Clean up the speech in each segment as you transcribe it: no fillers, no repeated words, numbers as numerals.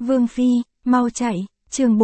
Vương Phi, mau chạy, chương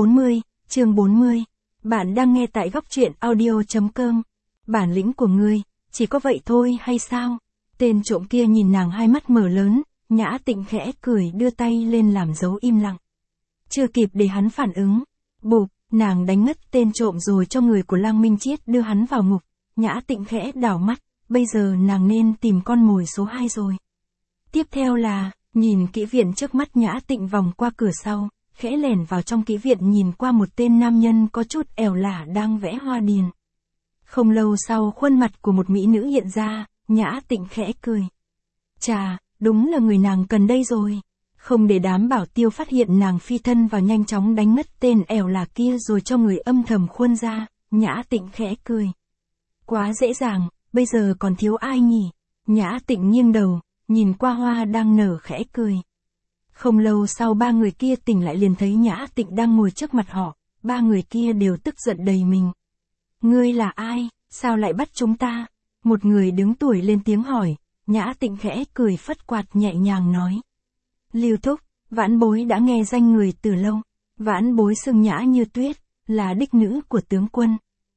40. Bạn đang nghe tại góc truyện audio.com. Bản lĩnh của ngươi, chỉ có vậy thôi hay sao? Tên trộm kia nhìn nàng hai mắt mở lớn, Nhã Tịnh khẽ cười đưa tay lên làm dấu im lặng. Chưa kịp để hắn phản ứng. Bụp, nàng đánh ngất tên trộm rồi cho người của Lăng Minh Chiết đưa hắn vào ngục. Nhã Tịnh khẽ đảo mắt, bây giờ nàng nên tìm con mồi số 2 rồi. Tiếp theo là, nhìn kỹ viện trước mắt Nhã Tịnh vòng qua cửa sau, khẽ lẻn vào trong kỹ viện nhìn qua một tên nam nhân có chút ẻo lả đang vẽ hoa điền. Không lâu sau khuôn mặt của một mỹ nữ hiện ra, Nhã Tịnh khẽ cười. Chà, đúng là người nàng cần đây rồi. Không để đám bảo tiêu phát hiện nàng phi thân vào nhanh chóng đánh ngất tên ẻo lả kia rồi cho người âm thầm khuôn ra, Nhã Tịnh khẽ cười. Quá dễ dàng, bây giờ còn thiếu ai nhỉ? Nhã Tịnh nghiêng đầu, nhìn qua hoa đang nở khẽ cười. Không lâu sau ba người kia tỉnh lại liền thấy Nhã Tịnh đang ngồi trước mặt họ, ba người kia đều tức giận đầy mình. Ngươi là ai, sao lại bắt chúng ta? Một người đứng tuổi lên tiếng hỏi, Nhã Tịnh khẽ cười phất quạt nhẹ nhàng nói. Lưu Thúc, Vãn Bối đã nghe danh người từ lâu, Vãn Bối xưng Nhã Như Tuyết, là đích nữ của tướng quân.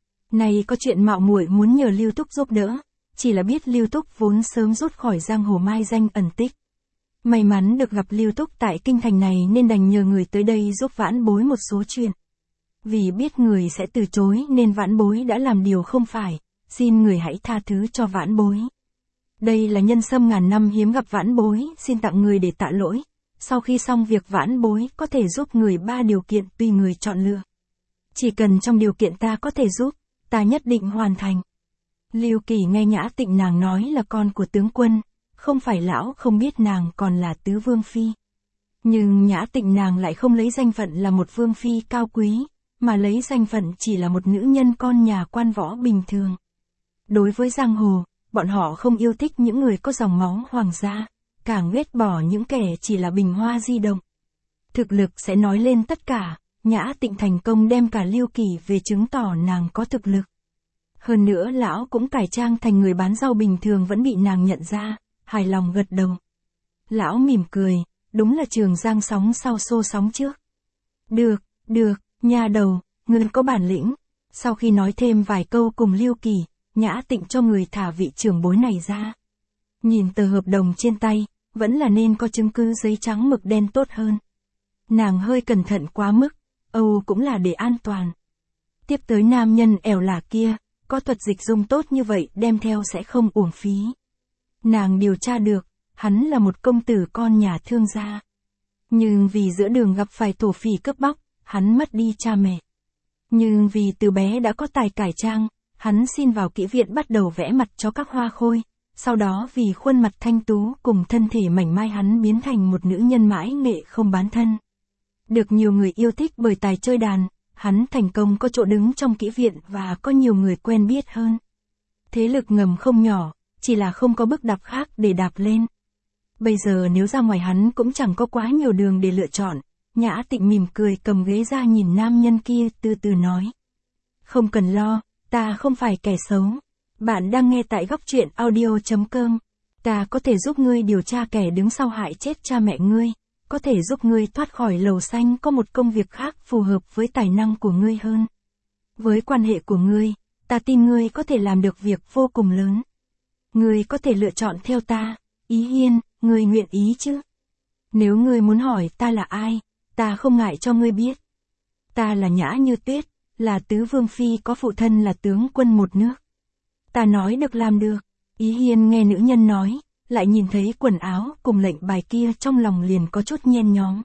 Này có chuyện mạo muội muốn nhờ Lưu Thúc giúp đỡ, chỉ là biết Lưu Thúc vốn sớm rút khỏi giang hồ mai danh ẩn tích. May mắn được gặp Lưu Thúc tại kinh thành này nên đành nhờ người tới đây giúp Vãn Bối một số chuyện. Vì biết người sẽ từ chối nên Vãn Bối đã làm điều không phải, xin người hãy tha thứ cho Vãn Bối. Đây là nhân sâm ngàn năm hiếm gặp Vãn Bối, xin tặng người để tạ lỗi. Sau khi xong việc Vãn Bối có thể giúp người 3 điều kiện tùy người chọn lựa. Chỉ cần trong điều kiện ta có thể giúp, ta nhất định hoàn thành. Lưu Kỳ nghe Nhã Tịnh nàng nói là con của tướng quân, không phải lão không biết nàng còn là tứ vương phi. Nhưng Nhã Tịnh nàng lại không lấy danh phận là một vương phi cao quý, mà lấy danh phận chỉ là một nữ nhân con nhà quan võ bình thường. Đối với giang hồ, bọn họ không yêu thích những người có dòng máu hoàng gia, càng ghét bỏ những kẻ chỉ là bình hoa di động. Thực lực sẽ nói lên tất cả, Nhã Tịnh thành công đem cả Lưu Kỳ về chứng tỏ nàng có thực lực. Hơn nữa lão cũng cải trang thành người bán rau bình thường vẫn bị nàng nhận ra, hài lòng gật đầu. Lão mỉm cười, đúng là Trường Giang sóng sau xô sóng trước. Được, nha đầu, ngươi có bản lĩnh. Sau khi nói thêm vài câu cùng Lưu Kỳ, Nhã Tịnh cho người thả vị trưởng bối này ra. Nhìn tờ hợp đồng trên tay, vẫn là nên có chứng cứ giấy trắng mực đen tốt hơn. Nàng hơi cẩn thận quá mức, cũng là để an toàn. Tiếp tới nam nhân ẻo lả kia, có thuật dịch dung tốt như vậy đem theo sẽ không uổng phí. Nàng điều tra được, hắn là một công tử con nhà thương gia. Nhưng vì giữa đường gặp phải thổ phỉ cướp bóc, hắn mất đi cha mẹ. Nhưng vì từ bé đã có tài cải trang, hắn xin vào kỹ viện bắt đầu vẽ mặt cho các hoa khôi. Sau đó vì khuôn mặt thanh tú cùng thân thể mảnh mai hắn biến thành một nữ nhân mãi nghệ không bán thân. Được nhiều người yêu thích bởi tài chơi đàn, hắn thành công có chỗ đứng trong kỹ viện và có nhiều người quen biết hơn. Thế lực ngầm không nhỏ, chỉ là không có bước đạp khác để đạp lên. Bây giờ nếu ra ngoài hắn cũng chẳng có quá nhiều đường để lựa chọn. Nhã Tịnh mỉm cười cầm ghế ra nhìn nam nhân kia từ từ nói. Không cần lo, ta không phải kẻ xấu. Bạn đang nghe tại góc truyện audio.com. Ta có thể giúp ngươi điều tra kẻ đứng sau hại chết cha mẹ ngươi. Có thể giúp ngươi thoát khỏi lầu xanh có một công việc khác phù hợp với tài năng của ngươi hơn. Với quan hệ của ngươi, ta tin ngươi có thể làm được việc vô cùng lớn. Ngươi có thể lựa chọn theo ta, Ý Hiên, ngươi nguyện ý chứ? Nếu ngươi muốn hỏi ta là ai, ta không ngại cho ngươi biết. Ta là Nhã Như Tuyết, là tứ vương phi có phụ thân là tướng quân một nước. Ta nói được làm được. Ý Hiên nghe nữ nhân nói, lại nhìn thấy quần áo cùng lệnh bài kia trong lòng liền có chút nhen nhóm.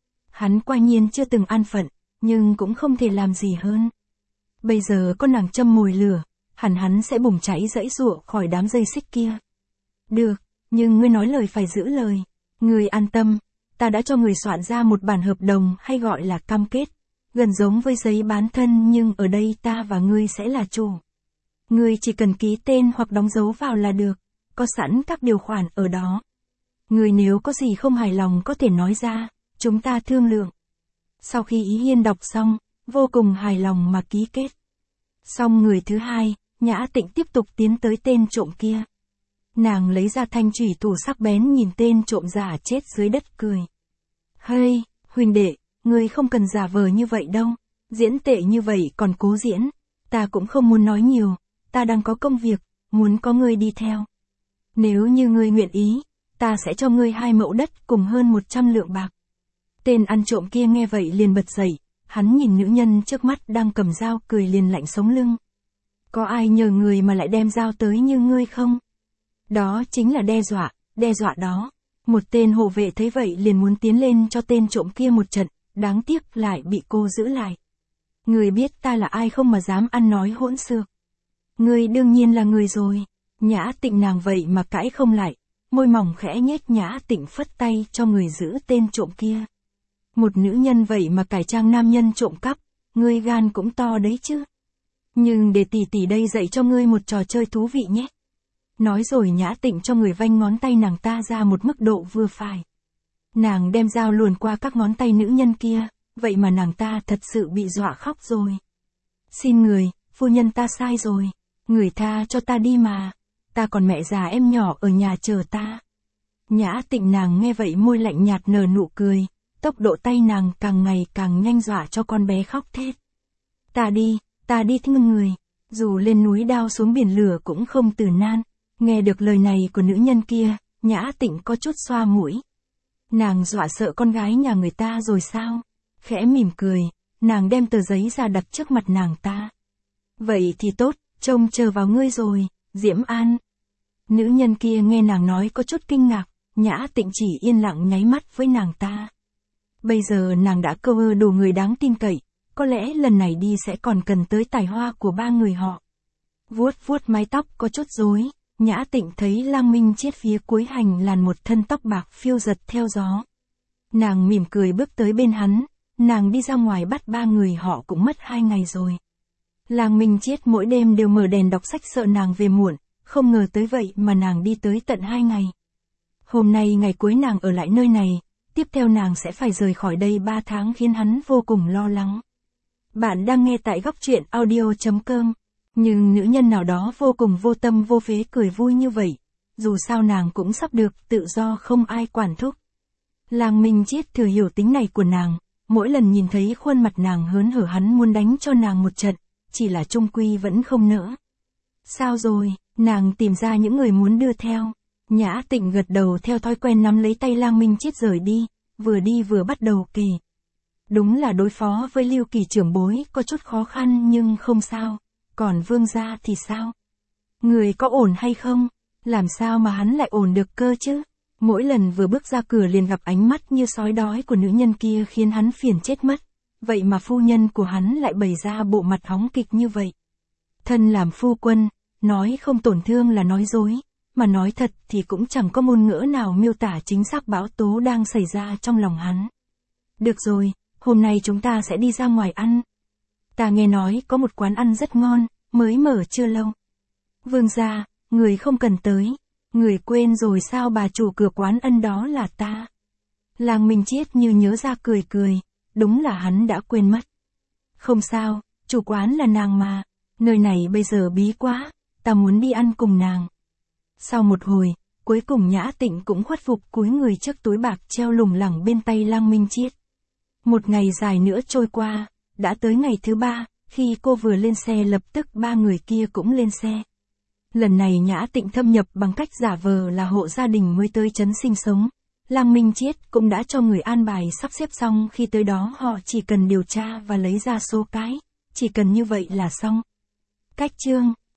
Hắn quả nhiên chưa từng an phận, nhưng cũng không thể làm gì hơn. Bây giờ có nàng châm mồi lửa, hẳn hắn sẽ bùng cháy giãy giụa khỏi đám dây xích kia. Được, nhưng ngươi nói lời phải giữ lời. Ngươi an tâm, ta đã cho người soạn ra một bản hợp đồng hay gọi là cam kết, gần giống với giấy bán thân nhưng ở đây ta và ngươi sẽ là chủ. Ngươi chỉ cần ký tên hoặc đóng dấu vào là được, có sẵn các điều khoản ở đó. Ngươi nếu có gì không hài lòng có thể nói ra, chúng ta thương lượng. Sau khi Ý Hiên đọc xong, vô cùng hài lòng mà ký kết. Xong người thứ hai, Nhã Tịnh tiếp tục tiến tới tên trộm kia. Nàng lấy ra thanh chủy thủ sắc bén nhìn tên trộm giả chết dưới đất cười. Hey, Huynh đệ, ngươi không cần giả vờ như vậy đâu. Diễn tệ như vậy còn cố diễn. Ta cũng không muốn nói nhiều, ta đang có công việc, muốn có ngươi đi theo. Nếu như ngươi nguyện ý, ta sẽ cho ngươi 2 mẫu đất cùng hơn 100 lượng bạc. Tên ăn trộm kia nghe vậy liền bật dậy, hắn nhìn nữ nhân trước mắt đang cầm dao cười liền lạnh sống lưng. Có ai nhờ người mà lại đem dao tới như ngươi không? Đó chính là đe dọa đó. Một tên hộ vệ thấy vậy liền muốn tiến lên cho tên trộm kia một trận, đáng tiếc lại bị cô giữ lại. Ngươi biết ta là ai không mà dám ăn nói hỗn xược? Ngươi đương nhiên là người rồi. Nhã Tịnh nàng vậy mà cãi không lại, môi mỏng khẽ nhếch. Nhã Tịnh phất tay cho người giữ tên trộm kia. Một nữ nhân vậy mà cải trang nam nhân trộm cắp, ngươi gan cũng to đấy chứ. Nhưng để tỷ đây dạy cho ngươi một trò chơi thú vị nhé. Nói rồi Nhã Tịnh cho người vanh ngón tay nàng ta ra một mức độ vừa phải. Nàng đem dao luồn qua các ngón tay nữ nhân kia, vậy mà nàng ta thật sự bị dọa khóc rồi. Xin người, phu nhân ta sai rồi, người tha cho ta đi mà, ta còn mẹ già em nhỏ ở nhà chờ ta. Nhã Tịnh nàng nghe vậy môi lạnh nhạt nở nụ cười, tốc độ tay nàng càng ngày càng nhanh dọa cho con bé khóc thét. Ta đi thương người, dù lên núi đao xuống biển lửa cũng không từ nan. Nghe được lời này của nữ nhân kia, Nhã Tịnh có chút xoa mũi. Nàng dọa sợ con gái nhà người ta rồi sao? Khẽ mỉm cười, nàng đem tờ giấy ra đặt trước mặt nàng ta. Vậy thì tốt, trông chờ vào ngươi rồi, Diễm An. Nữ nhân kia nghe nàng nói có chút kinh ngạc, Nhã Tịnh chỉ yên lặng nháy mắt với nàng ta. Bây giờ nàng đã câu đủ người đáng tin cậy, có lẽ lần này đi sẽ còn cần tới tài hoa của 3 người họ. Vuốt mái tóc có chút rối, Nhã Tịnh thấy Lang Minh Chiết phía cuối hành làn một thân tóc bạc phiêu giật theo gió. Nàng mỉm cười bước tới bên hắn, nàng đi ra ngoài bắt 3 người họ cũng mất 2 ngày rồi. Lang Minh Chiết mỗi đêm đều mở đèn đọc sách sợ nàng về muộn, không ngờ tới vậy mà nàng đi tới tận 2 ngày. Hôm nay ngày cuối nàng ở lại nơi này, tiếp theo nàng sẽ phải rời khỏi đây 3 tháng khiến hắn vô cùng lo lắng. Bạn đang nghe tại góc truyện audio.com. Nhưng nữ nhân nào đó vô cùng vô tâm vô phế cười vui như vậy, dù sao nàng cũng sắp được tự do không ai quản thúc. Lang Minh Chiết thừa hiểu tính này của nàng, mỗi lần nhìn thấy khuôn mặt nàng hớn hở hắn muốn đánh cho nàng một trận, chỉ là chung quy vẫn không nỡ. Sao rồi, nàng tìm ra những người muốn đưa theo. Nhã Tịnh gật đầu theo thói quen nắm lấy tay Lang Minh Chiết rời đi vừa bắt đầu kể. Đúng là đối phó với Lưu Kỳ trưởng bối có chút khó khăn nhưng không sao. Còn Vương gia thì sao? Người có ổn hay không? Làm sao mà hắn lại ổn được cơ chứ? Mỗi lần vừa bước ra cửa liền gặp ánh mắt như sói đói của nữ nhân kia khiến hắn phiền chết mất. Vậy mà phu nhân của hắn lại bày ra bộ mặt hóng kịch như vậy. Thân làm phu quân, nói không tổn thương là nói dối, mà nói thật thì cũng chẳng có ngôn ngữ nào miêu tả chính xác bão tố đang xảy ra trong lòng hắn. Được rồi, hôm nay chúng ta sẽ đi ra ngoài ăn. Ta nghe nói có một quán ăn rất ngon, mới mở chưa lâu. Vương gia, người không cần tới. Người quên rồi sao bà chủ cửa quán ăn đó là ta. Lang Minh Chiết như nhớ ra cười, đúng là hắn đã quên mất. Không sao, chủ quán là nàng mà, nơi này bây giờ bí quá, ta muốn đi ăn cùng nàng. Sau một hồi, cuối cùng Nhã Tịnh cũng khuất phục cúi người trước túi bạc treo lủng lẳng bên tay Lang Minh Chiết. Một ngày dài nữa trôi qua. Đã tới ngày thứ 3, khi cô vừa lên xe lập tức 3 người kia cũng lên xe. Lần này Nhã Tịnh thâm nhập bằng cách giả vờ là hộ gia đình mới tới trấn sinh sống. Lang Minh Chiết cũng đã cho người an bài sắp xếp xong, khi tới đó họ chỉ cần điều tra và lấy ra số cái, chỉ cần như vậy là xong. Cách chương